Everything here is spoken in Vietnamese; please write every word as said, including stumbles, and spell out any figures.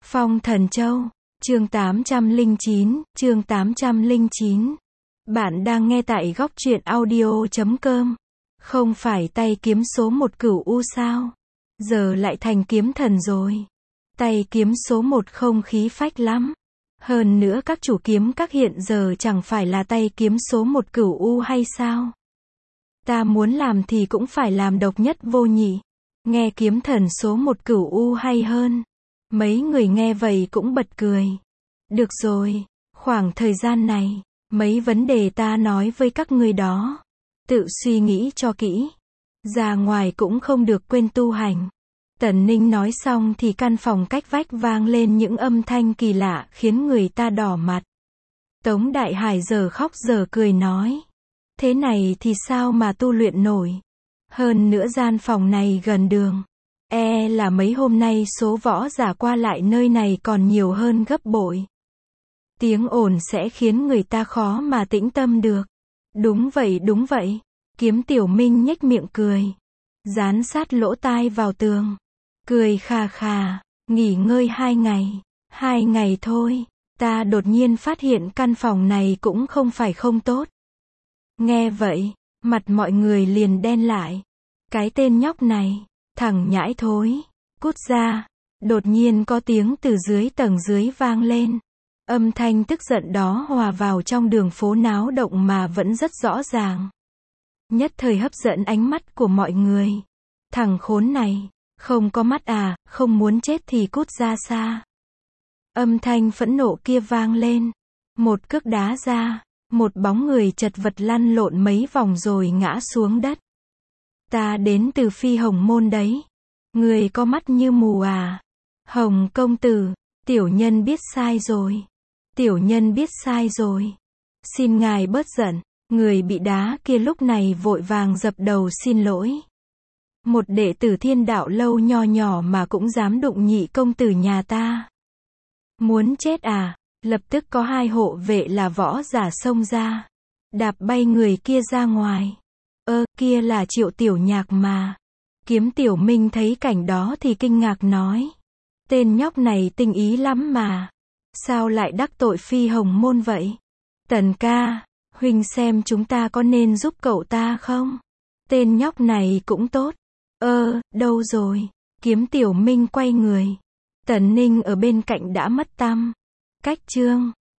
Phong Thần Châu, chương tám trăm lẻ chín, chương tám trăm lẻ chín. Bạn đang nghe tại góc truyện audio chấm com. Không phải tay kiếm số một cửu u sao? Giờ lại thành kiếm thần rồi. Tay kiếm số một không khí phách lắm. Hơn nữa các chủ kiếm các hiện giờ chẳng phải là tay kiếm số một cửu u hay sao? Ta muốn làm thì cũng phải làm độc nhất vô nhị. Nghe kiếm thần số một cửu u hay hơn. Mấy người nghe vậy cũng bật cười. Được rồi, khoảng thời gian này, mấy vấn đề ta nói với các người đó. Tự suy nghĩ cho kỹ. Ra ngoài cũng không được quên tu hành. Tần Ninh nói xong thì căn phòng cách vách vang lên những âm thanh kỳ lạ khiến người ta đỏ mặt. Tống Đại Hải giờ khóc giờ cười nói. Thế này thì sao mà tu luyện nổi. Hơn nữa gian phòng này gần đường. E là mấy hôm nay số võ giả qua lại nơi này còn nhiều hơn gấp bội. Tiếng ồn sẽ khiến người ta khó mà tĩnh tâm được. Đúng vậy đúng vậy. Kiếm Tiểu Minh nhếch miệng cười. Dán sát lỗ tai vào tường. Cười khà khà. Nghỉ ngơi hai ngày. Hai ngày thôi. Ta đột nhiên phát hiện căn phòng này cũng không phải không tốt. Nghe vậy, mặt mọi người liền đen lại. Cái tên nhóc này. Thằng nhãi thối. Cút ra. Đột nhiên có tiếng từ dưới tầng dưới vang lên. Âm thanh tức giận đó hòa vào trong đường phố náo động mà vẫn rất rõ ràng. Nhất thời hấp dẫn ánh mắt của mọi người. Thằng khốn này. Không có mắt à, không muốn chết thì cút ra xa. Âm thanh phẫn nộ kia vang lên. Một cước đá ra. Một bóng người chật vật lăn lộn mấy vòng rồi ngã xuống đất. Ta đến từ Phi Hồng Môn đấy. Người có mắt như mù à? Hồng công tử, tiểu nhân biết sai rồi. Tiểu nhân biết sai rồi. Xin ngài bớt giận. Người bị đá kia lúc này vội vàng dập đầu xin lỗi. Một đệ tử Thiên Đạo lâu nho nhỏ mà cũng dám đụng nhị công tử nhà ta. Muốn chết à? Lập tức có hai hộ vệ là võ giả xông ra. Đạp bay người kia ra ngoài. Ơ, kia là Triệu Tiểu Nhạc mà. Kiếm Tiểu Minh thấy cảnh đó thì kinh ngạc nói. Tên nhóc này tinh ý lắm mà. Sao lại đắc tội Phi Hồng Môn vậy? Tần ca, huynh xem chúng ta có nên giúp cậu ta không? Tên nhóc này cũng tốt. Ơ, đâu rồi? Kiếm Tiểu Minh quay người. Tần Ninh ở bên cạnh đã mất tăm. Cách chương